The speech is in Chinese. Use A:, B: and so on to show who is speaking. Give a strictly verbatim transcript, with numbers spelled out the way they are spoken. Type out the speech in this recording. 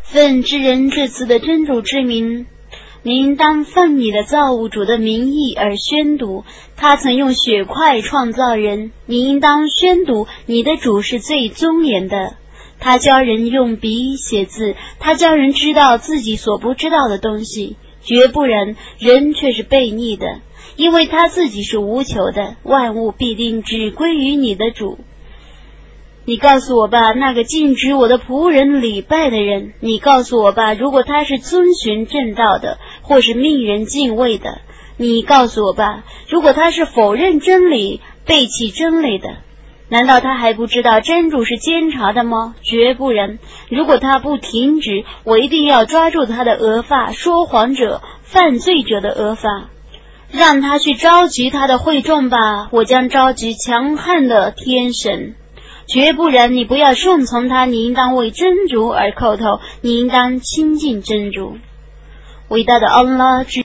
A: 奉至仁至慈的真主之名，你应当奉你的造物主的名义而宣读，他曾用血块创造人，你应当宣读你的主是最尊严的。他教人用笔写字，他教人知道自己所不知道的东西，绝不然，人却是悖逆的，因为他自己是无求的，万物必定只归于你的主。你告诉我吧，那个禁止我的仆人礼拜的人，你告诉我吧，如果他是遵循正道的，或是命人敬畏的，你告诉我吧，如果他是否认真理，背弃真理的，难道他还不知道真主是监察的吗？绝不然，如果他不停止，我一定要抓住他的额发，说谎者、犯罪者的额发，让他去召集他的会众吧，我将召集强悍的天神。绝不然，你不要顺从他，你应当为真主而叩头，你应当亲近真主。伟大的安拉之